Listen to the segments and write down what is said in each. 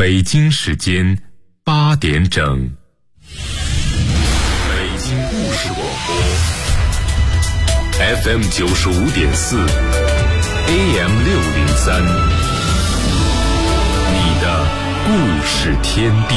北京时间8点整。北京故事广播 FM 95.4 AM 603，你的故事天地。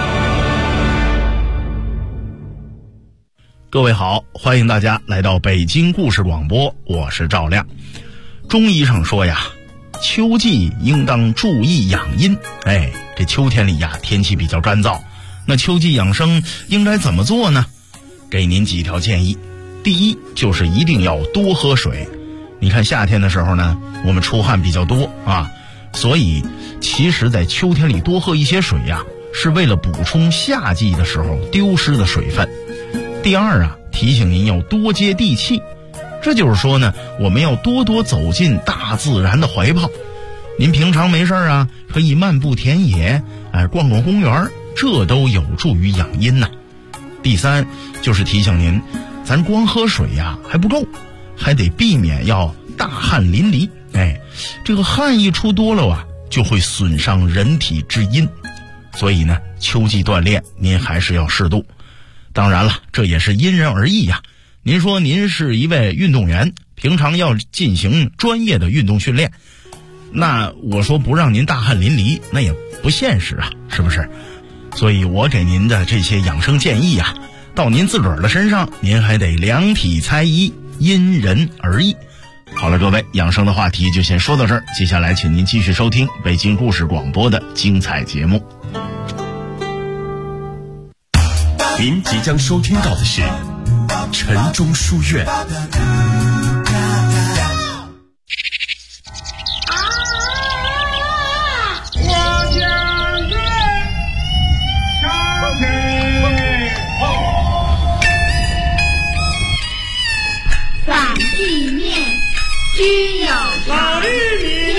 各位好，欢迎大家来到北京故事广播，我是赵亮。中医上说呀，秋季应当注意养阴。这秋天里呀，天气比较干燥，那秋季养生应该怎么做呢？给您几条建议。第一，就是一定要多喝水。你看夏天的时候呢，我们出汗比较多啊，所以其实在秋天里多喝一些水呀，是为了补充夏季的时候丢失的水分。第二啊，提醒您要多接地气，这就是说呢，我们要多多走进大自然的怀抱。您平常没事啊，可以漫步田野，逛逛公园，这都有助于养阴呐。第三，就是提醒您，咱光喝水呀还不够，还得避免要大汗淋漓。这个汗一出多了啊，就会损伤人体之阴，所以呢，秋季锻炼您还是要适度。当然了，这也是因人而异呀。您说您是一位运动员，平常要进行专业的运动训练，那我说不让您大汗淋漓，那也不现实啊，是不是？所以我给您的这些养生建议啊，到您自个儿的身上，您还得量体裁衣，因人而异。好了，各位，养生的话题就先说到这儿，接下来请您继续收听北京故事广播的精彩节目。 您即将收听到的是晨钟书院。 反地面只有老玉米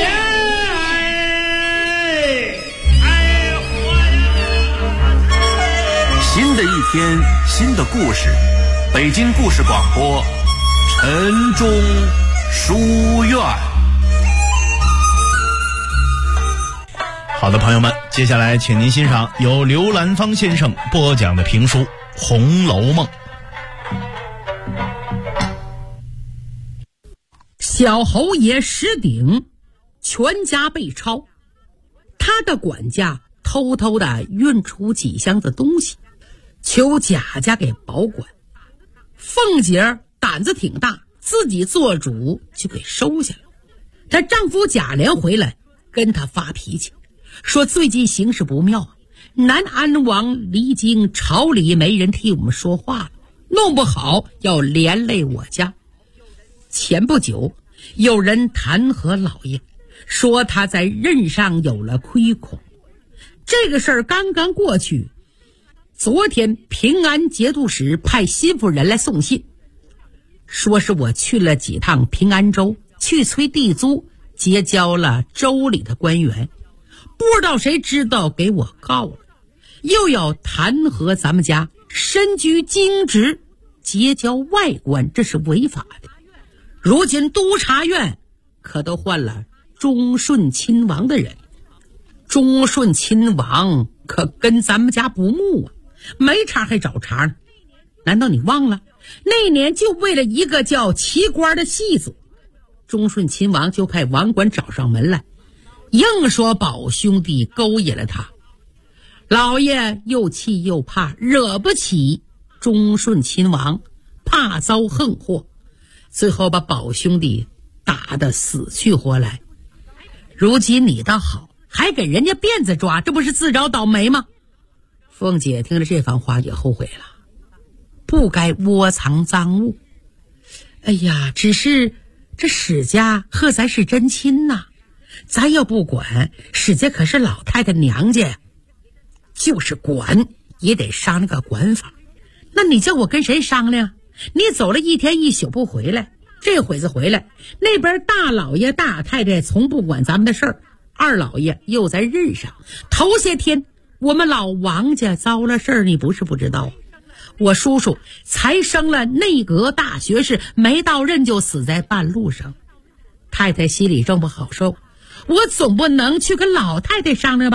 新的一天，新的故事，北京故事广播晨钟书院。 好的，朋友们，接下来请您欣赏由刘兰芳先生播讲的评书《红楼梦》。 小侯爷石鼎全家被抄，他的管家偷偷的运出几箱子东西，求贾家给保管。凤姐胆子挺大，自己做主就给收下了。她丈夫贾琏回来跟她发脾气，说最近形势不妙啊，南安王离京，朝里没人替我们说话了，弄不好要连累我家。前不久有人弹劾老爷，说他在任上有了亏空。这个事儿刚刚过去，昨天平安节度使派心腹人来送信，说是我去了几趟平安州，去催地租，结交了州里的官员，不知道谁知道给我告了，又要弹劾咱们家身居京职，结交外官，这是违法的。如今督察院可都换了忠顺亲王的人，忠顺亲王可跟咱们家不睦啊，没茬还找茬呢。难道你忘了那年就为了一个叫齐官的戏子，忠顺亲王就派王管找上门来，硬说宝兄弟勾引了他。老爷又气又怕，惹不起忠顺亲王，怕遭横祸，最后把宝兄弟打得死去活来。如今你倒好，还给人家辫子抓，这不是自找倒霉吗？凤姐听了这番话也后悔了，不该窝藏赃物。哎呀，只是这史家和咱是真亲呐，咱要不管，史家可是老太太娘家呀，就是管也得商量个管法。那你叫我跟谁商量？你走了一天一宿不回来，这会子回来，那边大老爷大太太从不管咱们的事儿，二老爷又在任上。头些天我们老王家遭了事儿，你不是不知道。我叔叔才升了内阁大学士，没到任就死在半路上，太太心里正不好受，我总不能去跟老太太商量吧，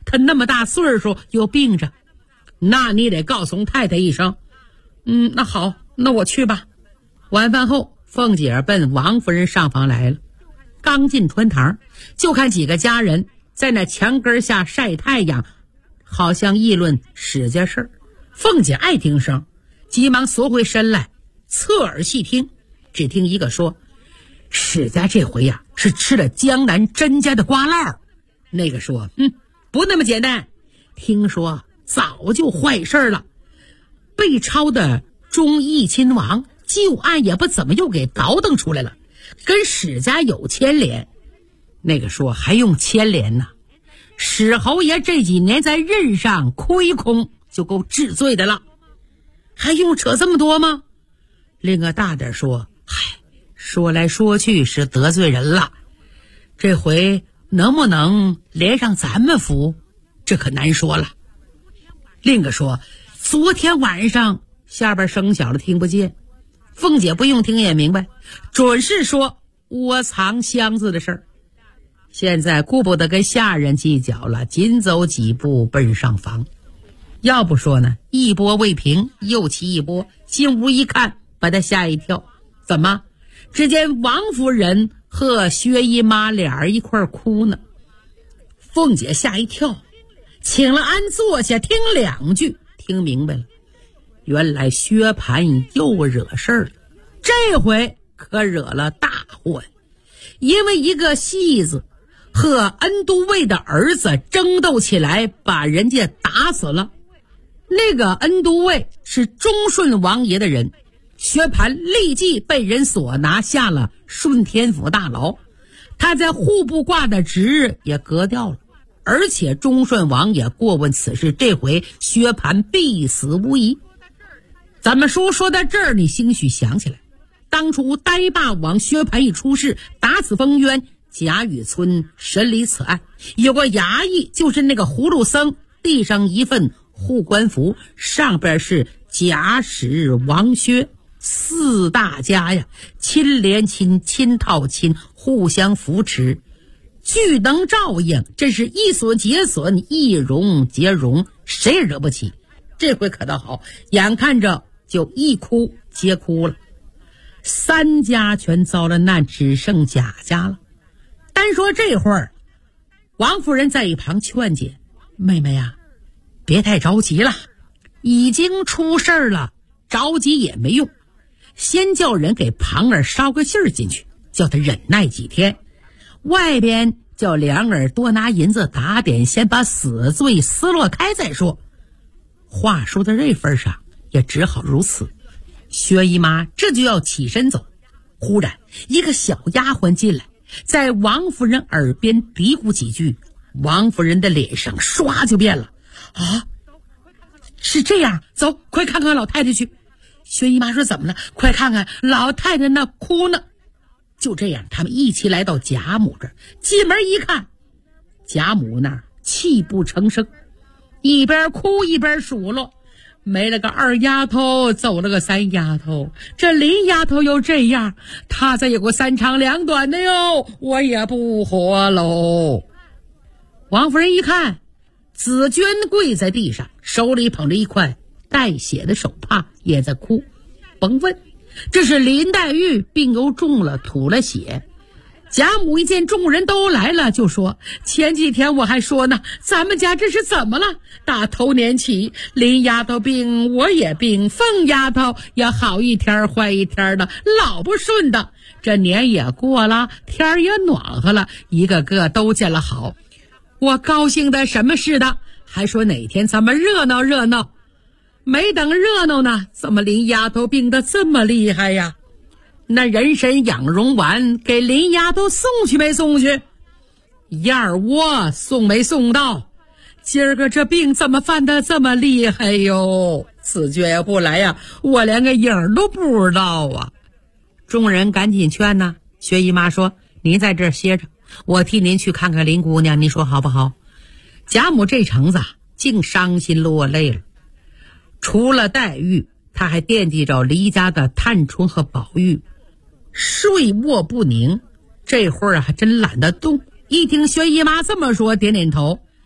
他那么大岁数又病着，那你得告诉太太一声。那好，那我去吧。晚饭后，凤姐奔王夫人上房来了。刚进穿堂，就看几个家人在那墙根下晒太阳，好像议论史家事儿。凤姐爱听声，急忙缩回身来，侧耳细听。只听一个说：“史家这回呀，是吃了江南甄家的瓜烙。”那个说：“不那么简单，听说早就坏事了。被抄的忠义亲王旧案也不怎么又给倒腾出来了，跟史家有牵连。”那个说：“还用牵连呢？史侯爷这几年在任上亏空就够治罪的了，还用扯这么多吗？”另个大点说：“说来说去是得罪人了，这回能不能连上咱们府，这可难说了。”另个说：“昨天晚上下边声小了，听不见。”凤姐不用听也明白，准是说窝藏箱子的事儿。现在顾不得跟下人计较了，紧走几步奔上房。要不说呢，一波未平又起一波，进屋一看，把他吓一跳。怎么？只见王夫人和薛姨妈俩人一块哭呢。凤姐吓一跳，请了安坐下，听两句，听明白了。原来薛蟠又惹事儿了，这回可惹了大祸。因为一个戏子和恩都尉的儿子争斗起来，把人家打死了。那个恩都尉是忠顺王爷的人，薛蟠立即被人所拿，下了顺天府大牢。他在户部挂的职也革掉了，而且忠顺王爷过问此事，这回薛蟠必死无疑。咱们说到这儿，你兴许想起来，当初呆霸王薛蟠一出事，打死封渊，贾雨村审理此案，有个衙役，就是那个葫芦僧，递上一份护官符，上边是贾史王薛四大家呀，亲连亲，亲套亲，互相扶持，俱能照应，真是一损皆损，一荣皆荣，谁也惹不起。这回可倒好，眼看着就一哭皆哭了，三家全遭了难，只剩贾家了。单说这会儿，王夫人在一旁劝解：“妹妹呀，别太着急了，已经出事儿了，着急也没用。先叫人给庞儿捎个信儿进去，叫他忍耐几天。外边叫梁儿多拿银子打点，先把死罪撕落开再说。”话说到这份上，也只好如此。薛姨妈这就要起身走，忽然一个小丫鬟进来，在王夫人耳边嘀咕几句，王夫人的脸上唰就变了。啊，是这样，走，快看看老太太去。薛姨妈说：“怎么了？快看看老太太那哭呢。”就这样，他们一起来到贾母这儿，进门一看，贾母那儿泣不成声，一边哭一边数落：“没了个二丫头，走了个三丫头，这林丫头又这样，她再有个三长两短的哟，我也不活喽。”王夫人一看，紫娟跪在地上，手里捧着一块带血的手帕，也在哭。甭问，这是林黛玉病又重了，吐了血。贾母一见众人都来了，就说：“前几天我还说呢，咱们家这是怎么了？打头年起，林丫头病，我也病，凤丫头也好一天坏一天的，老不顺的。这年也过了，天儿也暖和了，一个个都见了好。我高兴的什么似的，还说哪天咱们热闹热闹。没等热闹呢，怎么林丫头病得这么厉害呀？那人参养荣丸给林丫头送去没送去？燕窝送没送到？今儿个这病怎么犯得这么厉害哟？此决也不来呀，我连个影儿都不知道啊！”众人赶紧劝呢。薛姨妈说：“您在这儿歇着，我替您去看看林姑娘，您说好不好？”贾母这程子竟伤心落泪了。除了黛玉，她还惦记着离家的探春和宝玉，睡卧不宁。这会儿还真懒得动。一听薛姨妈这么说，点点头。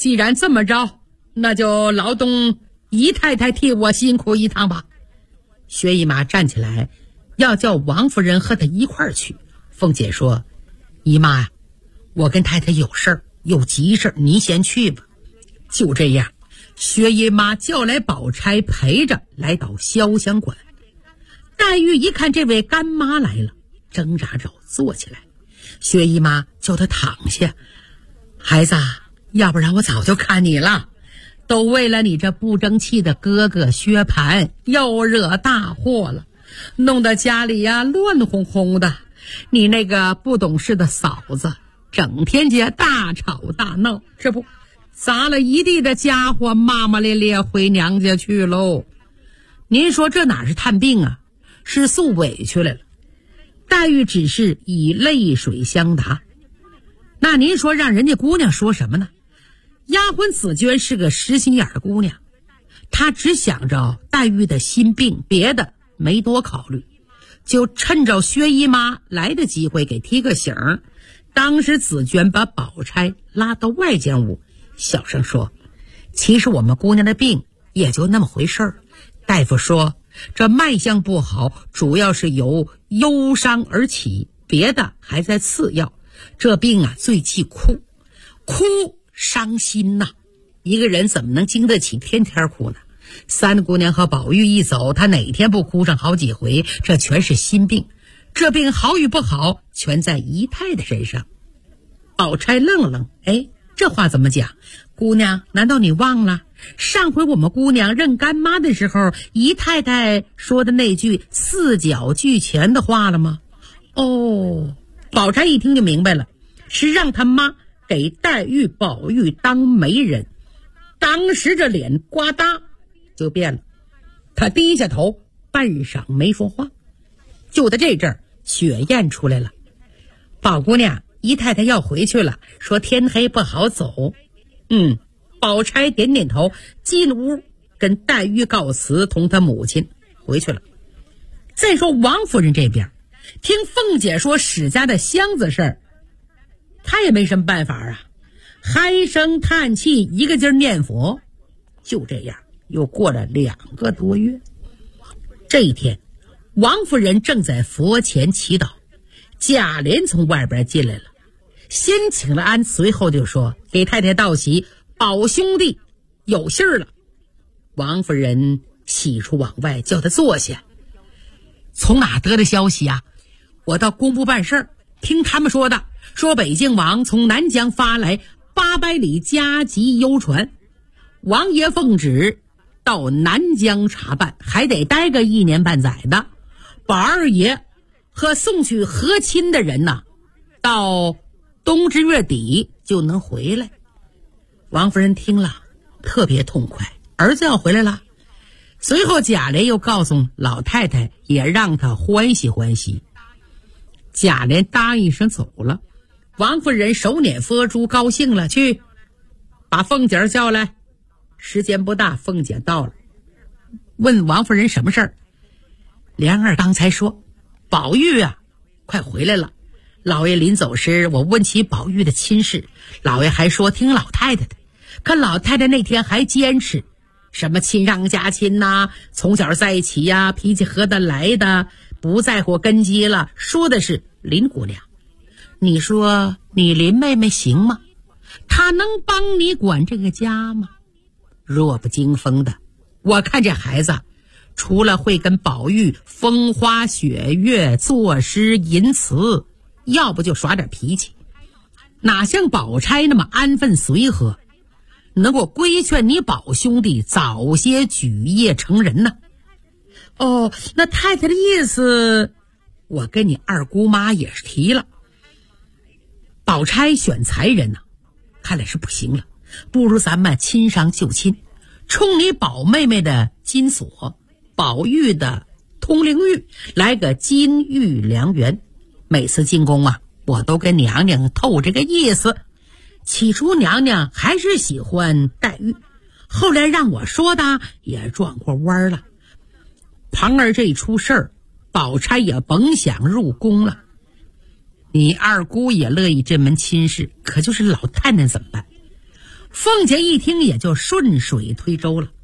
既然这么着，那就劳动姨太太替我辛苦一趟吧。薛姨妈站起来要叫王夫人和她一块儿去。凤姐说，姨妈呀，我跟太太有事儿，有急事儿，您先去吧。就这样，薛姨妈叫来宝钗陪着来到潇湘馆。黛玉一看这位干妈来了，挣扎着坐起来。薛姨妈叫她躺下，孩子，要不然我早就看你了，都为了你这不争气的哥哥薛蟠又惹大祸了，弄得家里呀乱哄哄的。你那个不懂事的嫂子整天家大吵大闹，这不砸了一地的家伙，骂骂咧咧回娘家去喽。您说这哪是探病啊，是诉委屈来了。黛玉只是以泪水相答。那您说让人家姑娘说什么呢？丫鬟紫鹃是个实心眼的姑娘，她只想着黛玉的心病，别的没多考虑，就趁着薛姨妈来的机会给提个醒。当时紫鹃把宝钗拉到外间屋，小声说，其实我们姑娘的病也就那么回事儿，大夫说这脉象不好，主要是由忧伤而起，别的还在次要。这病啊最忌哭，哭伤心呐，一个人怎么能经得起天天哭呢？三姑娘和宝玉一走，她哪天不哭上好几回？这全是心病，这病好与不好全在姨太太身上。宝钗愣了愣，哎，这话怎么讲？姑娘，难道你忘了上回我们姑娘认干妈的时候，姨太太说的那句四脚俱全的话了吗？哦，宝钗一听就明白了，是让他妈给黛玉宝玉当媒人。当时这脸呱嗒就变了，他低下头半晌没说话。就在这阵儿，雪雁出来了，宝姑娘，姨太太要回去了，说天黑不好走。宝钗点点头，进屋跟黛玉告辞，同她母亲回去了。再说王夫人这边，听凤姐说史家的箱子事儿，她也没什么办法啊，唉声叹气，一个劲儿念佛。就这样又过了2个多月。这一天，王夫人正在佛前祈祷，贾琏从外边进来了，先请了安，随后就说，给太太道喜，宝兄弟有信儿了。王夫人喜出望外，叫他坐下。从哪得的消息啊？我到工部办事儿，听他们说的，说北静王从南疆发来800里加急邮传，王爷奉旨到南疆查办，还得待个1年半载的。宝二爷和送去和亲的人呐，到冬至月底就能回来。王夫人听了特别痛快，儿子要回来了。随后贾琏又告诉老太太，也让她欢喜欢喜。贾琏答应一声走了。王夫人手捻佛珠，高兴了，去把凤姐叫来。时间不大，凤姐到了，问王夫人什么事儿。莲儿刚才说宝玉啊快回来了，老爷临走时我问起宝玉的亲事，老爷还说听老太太的，可老太太那天还坚持什么亲上加亲呐，从小在一起呀，脾气合得来的，不在乎根基了，说的是林姑娘。你说你林妹妹行吗？她能帮你管这个家吗？弱不禁风的，我看这孩子除了会跟宝玉风花雪月，作诗吟词，要不就耍点脾气，哪像宝钗那么安分随和，能够规劝你宝兄弟早些举业成人呢？哦，那太太的意思，我跟你二姑妈也是提了，宝钗选才人呢，看来是不行了，不如咱们亲上就亲，冲你宝妹妹的金锁，宝玉的通灵玉，来个金玉良缘。每次进宫啊，我都跟娘娘透这个意思。起初娘娘还是喜欢黛玉，后来让我说的也转过弯了。旁儿这一出事儿，宝钗也甭想入宫了。你二姑也乐意这门亲事，可就是老太太怎么办？ 凤姐一听也就顺水推舟了。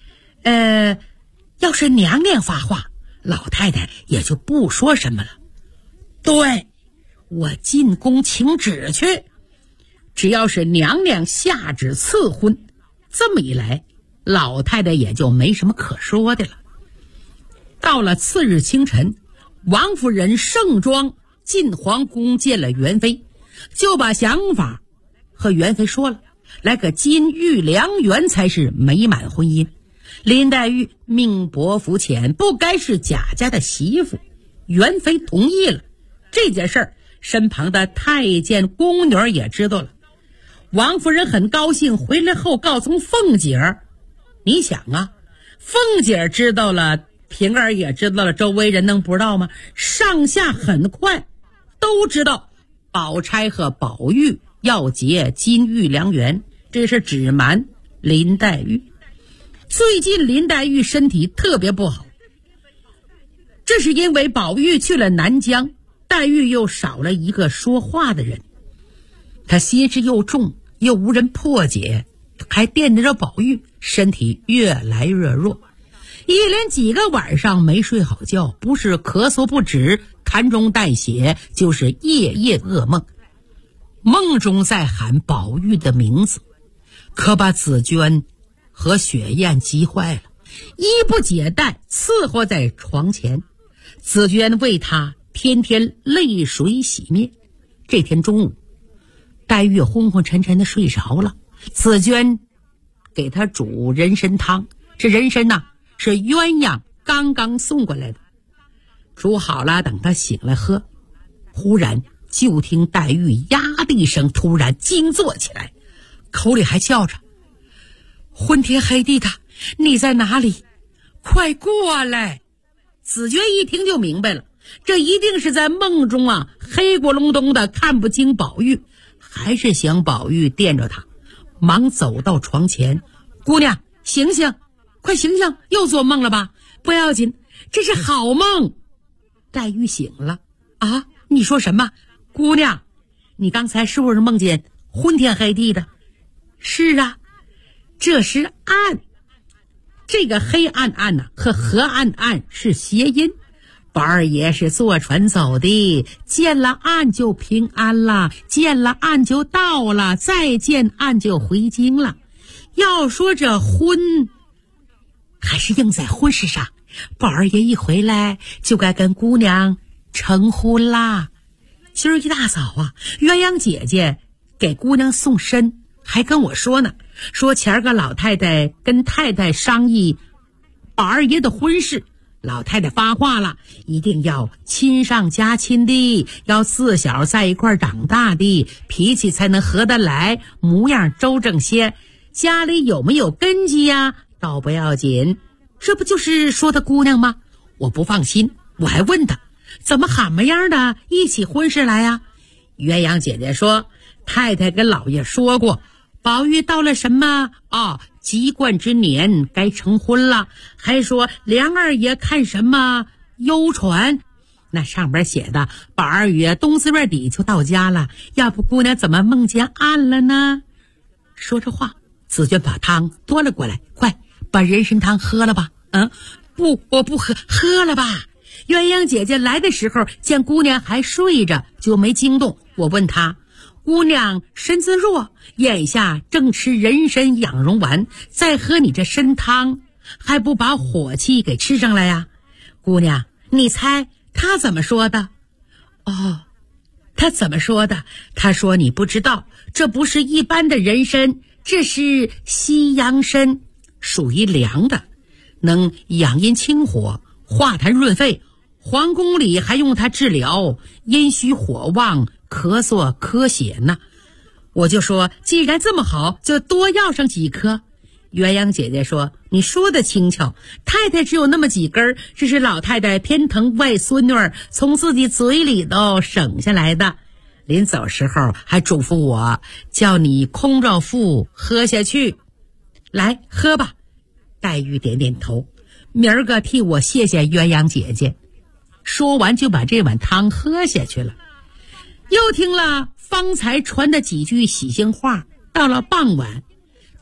要是娘娘发话，老太太也就不说什么了。对，我进宫请旨去，只要是娘娘下旨赐婚，这么一来，老太太也就没什么可说的了。到了次日清晨，王夫人盛装进皇宫见了元妃，就把想法和元妃说了，来个金玉良缘才是美满婚姻。林黛玉命薄福浅，不该是贾家的媳妇，元妃同意了。这件事儿，身旁的太监宫女也知道了。王夫人很高兴，回来后告诉凤姐儿。你想啊，凤姐儿知道了，平儿也知道了，周围人能不知道吗？上下很快都知道宝钗和宝玉要结金玉良缘，这是指瞒林黛玉。最近林黛玉身体特别不好，这是因为宝玉去了南疆，黛玉又少了一个说话的人，她心事又重，又无人破解，还惦着宝玉，身体越来越弱，一连几个晚上没睡好觉，不是咳嗽不止，痰中带血，就是夜夜噩梦，梦中在喊宝玉的名字，可把紫娟和雪雁急坏了，衣不解带伺候在床前。紫娟为他天天泪水洗面。这天中午，黛玉昏昏沉沉的睡着了，紫娟给他煮人参汤，这人参呢是鸳鸯刚刚送过来的，煮好了等他醒来喝。忽然就听黛玉呀的一声，突然惊坐起来，口里还叫着：昏天黑地的，你在哪里？快过来！紫娟一听就明白了，这一定是在梦中啊，黑咕隆咚的看不清宝玉，还是想宝玉惦着他，忙走到床前：姑娘醒醒，快醒醒，又做梦了吧？不要紧，这是好梦。黛玉醒了。啊，你说什么？姑娘，你刚才是不是梦见昏天黑地的？是啊，这是暗。这个黑暗暗呢，和河暗暗是谐音。宝二爷是坐船走的，见了岸就平安了，见了岸就到了，再见岸就回京了。要说这婚，还是应在婚事上，宝二爷一回来就该跟姑娘成婚啦。今儿一大早啊，鸳鸯姐姐给姑娘送参，还跟我说呢，说前儿个老太太跟太太商议宝二爷的婚事，老太太发话了，一定要亲上加亲的，要自小在一块长大的，脾气才能合得来，模样周正些。家里有没有根基呀？倒不要紧，这不就是说的姑娘吗？我不放心，我还问她怎么喊么样的一起婚事来呀？鸳鸯姐姐说，太太跟老爷说过，宝玉到了什么籍贯之年该成婚了，还说梁二爷看什么幽船，那上边写的宝二爷冬4月底就到家了，要不姑娘怎么梦见暗了呢？说着话，紫娟把汤端了过来，快把人参汤喝了吧。不，我不喝了吧。鸳鸯姐姐来的时候见姑娘还睡着，就没惊动。我问她，姑娘身子弱，眼下正吃人参养荣丸，再喝你这参汤，还不把火气给吃上来呀？姑娘，你猜她怎么说的？她怎么说的？她说你不知道，这不是一般的人参，这是西洋参，属于凉的，能养阴清火，化痰润肺，皇宫里还用它治疗阴虚火旺、咳嗽咳血呢。我就说既然这么好，就多要上几颗。鸳鸯姐姐说，你说的轻巧，太太只有那么几根，这是老太太偏疼外孙女儿，从自己嘴里头省下来的。临走时候还嘱咐我，叫你空着腹喝下去。来，喝吧。黛玉点点头，明儿个替我谢谢鸳鸯姐姐。说完就把这碗汤喝下去了。又听了方才传的几句喜庆话，到了傍晚，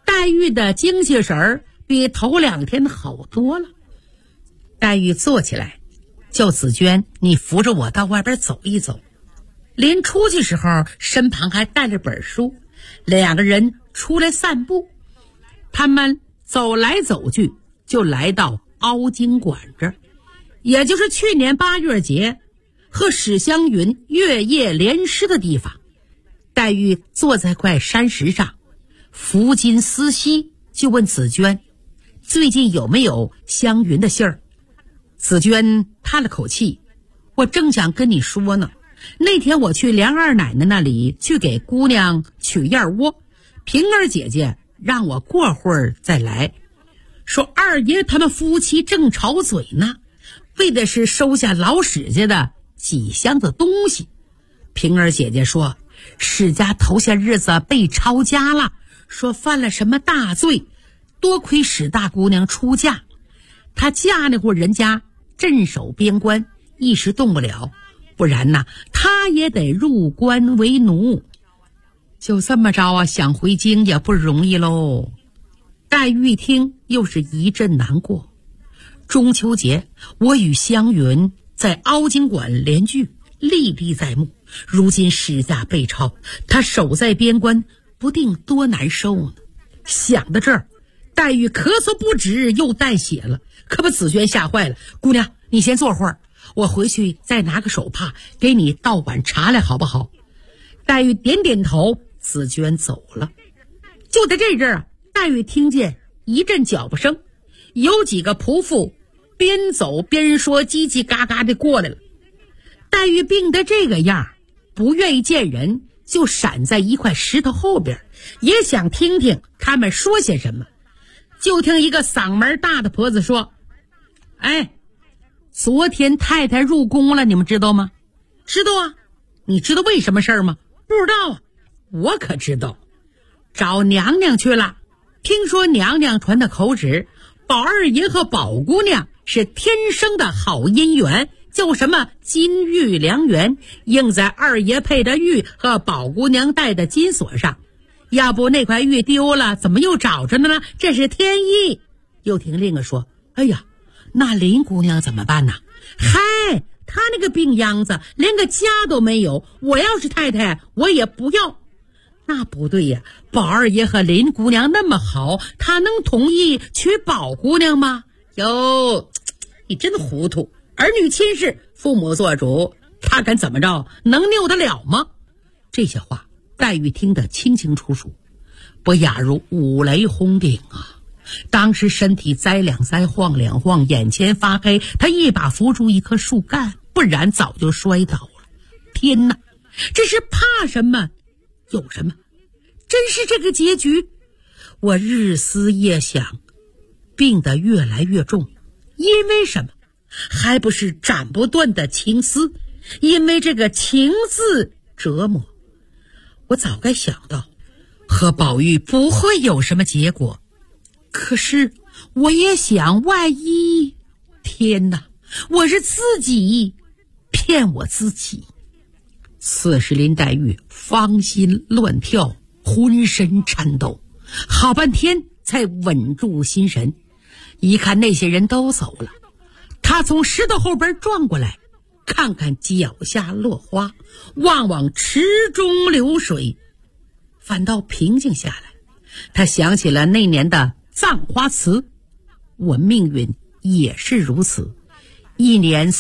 黛玉的精气神儿比头2天好多了。黛玉坐起来，叫紫娟，你扶着我到外边走一走。临出去时候，身旁还带着本书，2个人出来散步。他们走来走去，就来到凹晶馆这儿，也就是去年8月节和史湘云月夜联诗的地方。黛玉坐在块山石上，拂襟思溪，就问紫娟，最近有没有湘云的信儿？紫娟叹了口气，我正想跟你说呢，那天我去梁二奶奶那里去给姑娘取燕窝，平儿姐姐让我过会儿再来，说二爷他们夫妻正吵嘴呢，为的是收下老史家的几箱子东西。平儿姐姐说史家头些日子被抄家了，说犯了什么大罪，多亏史大姑娘出嫁，她嫁那户人家镇守边关，一时动不了，不然呢她也得入关为奴。就这么着啊，想回京也不容易喽。黛玉一听又是一阵难过。中秋节我与湘云在凹晶馆联聚，历历在目，如今史家被抄，他守在边关，不定多难受呢。想到这儿，黛玉咳嗽不止，又带血了，可把紫娟吓坏了。姑娘，你先坐会儿，我回去再拿个手帕给你倒碗茶来好不好？黛玉点点头，紫娟走了。就在这阵儿，黛玉听见一阵脚步声，有几个仆妇边走边说，叽叽嘎嘎的过来了。黛玉病得这个样，不愿意见人，就闪在一块石头后边，也想听听他们说些什么。就听一个嗓门大的婆子说，哎，昨天太太入宫了，你们知道吗？知道啊。你知道为什么事儿吗？不知道啊。我可知道，找娘娘去了。听说娘娘传的口旨，宝二爷和宝姑娘是天生的好姻缘，叫什么金玉良缘，映在二爷配的玉和宝姑娘戴的金锁上。要不那块玉丢了，怎么又找着呢？这是天意。又听另一个说，哎呀，那林姑娘怎么办呢？嗨，她那个病秧子连个家都没有，我要是太太我也不要。那不对呀，宝二爷和林姑娘那么好，他能同意娶宝姑娘吗？哟，你真糊涂，儿女亲事，父母做主，他敢怎么着？能拗得了吗？这些话黛玉听得清清楚楚，不亚如五雷轰顶啊！当时身体栽两栽，晃两晃，眼前发黑，他一把扶住一棵树干，不然早就摔倒了。天哪，这是怕什么有什么，真是这个结局。我日思夜想，病得越来越重，因为什么？还不是斩不断的情丝，因为这个情字折磨。我早该想到和宝玉不会有什么结果，可是我也想，万一，天哪，我是自己骗我自己。此时林黛玉芳心乱跳，浑身颤抖，好半天才稳住心神。一看那些人都走了，她从石头后边转过来，看看脚下落花，望望池中流水，反倒平静下来。她想起了那年的葬花词，我命运也是如此，一年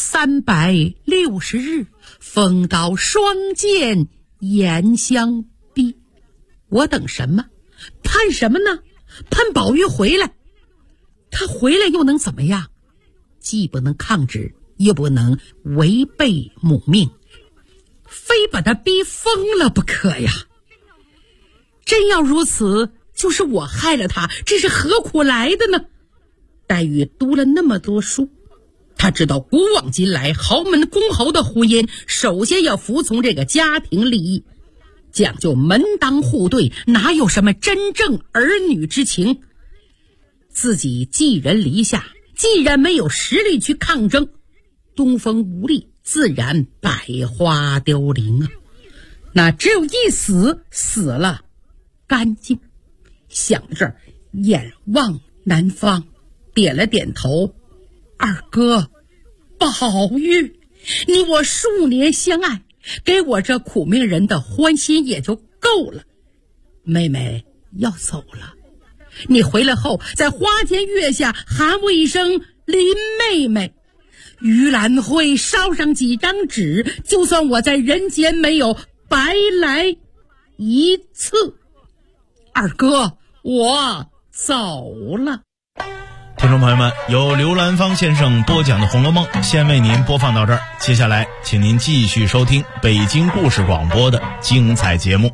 360日，风刀霜剑严相逼。我等什么？盼什么呢？盼宝玉回来。他回来又能怎么样？既不能抗旨，又不能违背母命，非把他逼疯了不可呀！真要如此，就是我害了他，这是何苦来的呢？黛玉读了那么多书，他知道古往今来豪门公侯的婚姻，首先要服从这个家庭利益，讲究门当户对，哪有什么真正儿女之情？自己寄人篱下，既然没有实力去抗争，东风无力，自然百花凋零啊！那只有一死，死了干净。 想着眼望南方，点了点头。二哥，宝玉，你我数年相爱，给我这苦命人的欢心也就够了。妹妹要走了，你回来后在花前月下喊我一声林妹妹，盂兰会烧上几张纸，就算我在人间没有白来一次。二哥，我走了。 听众朋友们，由刘兰芳先生播讲的《红楼梦》先为您播放到这儿，接下来请您继续收听北京故事广播的精彩节目。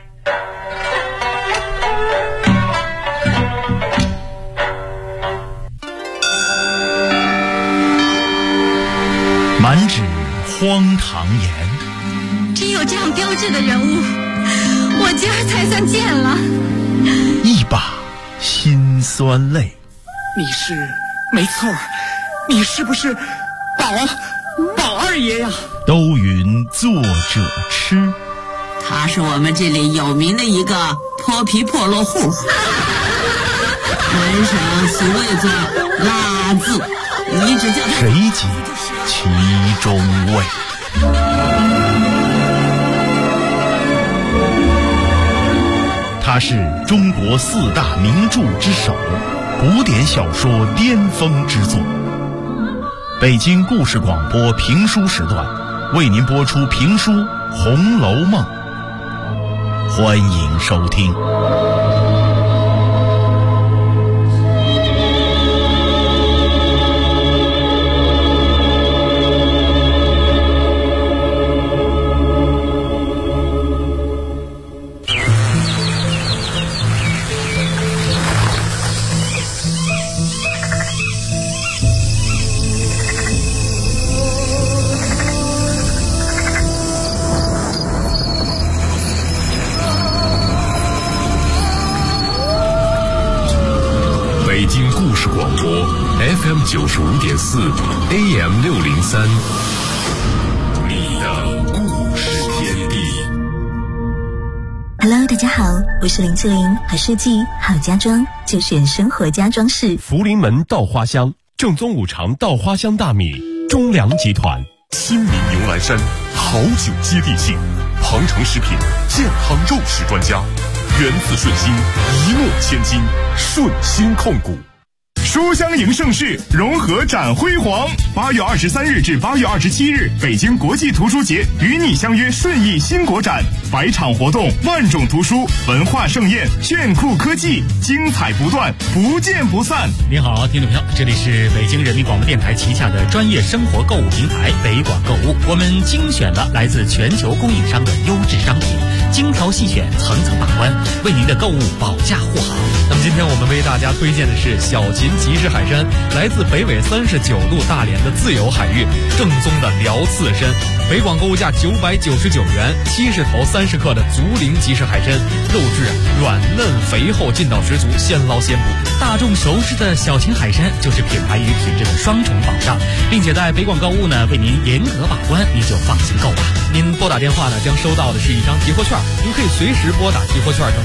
满纸荒唐言， 只有这样标致的人物，我今儿才算见了。 一把辛酸泪。 你是没错，你是不是宝二爷呀？ 都云作者痴， 他是我们这里有名的一个泼皮破落户，门上所谓作拉字，你只叫他谁解其中味？他是中国4大名著之首，古典小说巅峰之作。北京故事广播评书时段为您播出评书《红楼梦》，欢迎收听。 北京故事广播 FM 95.4 AM 603，你的故事天地。 Hello， 大家好，我是林志玲，好设计好家装就选生活家装饰。 福临门稻花香，正宗五常稻花香大米，中粮集团。新民牛栏山，好酒接地气。鹏程食品，健康肉食专家。源自顺心，一诺千金，顺心控股。 书香迎盛世，融合展辉煌。8月23日至8月27日，北京国际图书节与你相约顺义新国展，100场活动，万种图书，文化盛宴，炫酷科技，精彩不断，不见不散。 您好，听众朋友，这里是北京人民广播电台旗下的专业生活购物平台北广购物，我们精选了来自全球供应商的优质商品，精挑细选，层层把关，为您的购物保驾护航。 那么今天我们为大家推荐的是小秦集市海参，来自北纬39度大连的自由海域，正宗的辽刺参。北广购物价999元，70头30克的竹林集市海参，肉质软嫩肥厚，劲道十足，现捞现捕。 大众熟知的小秦海参就是品牌与品质的双重保障，并且在北广购物呢为您严格把关，您就放心购吧。 您拨打电话呢将收到的是一张提货券，您可以随时拨打提货券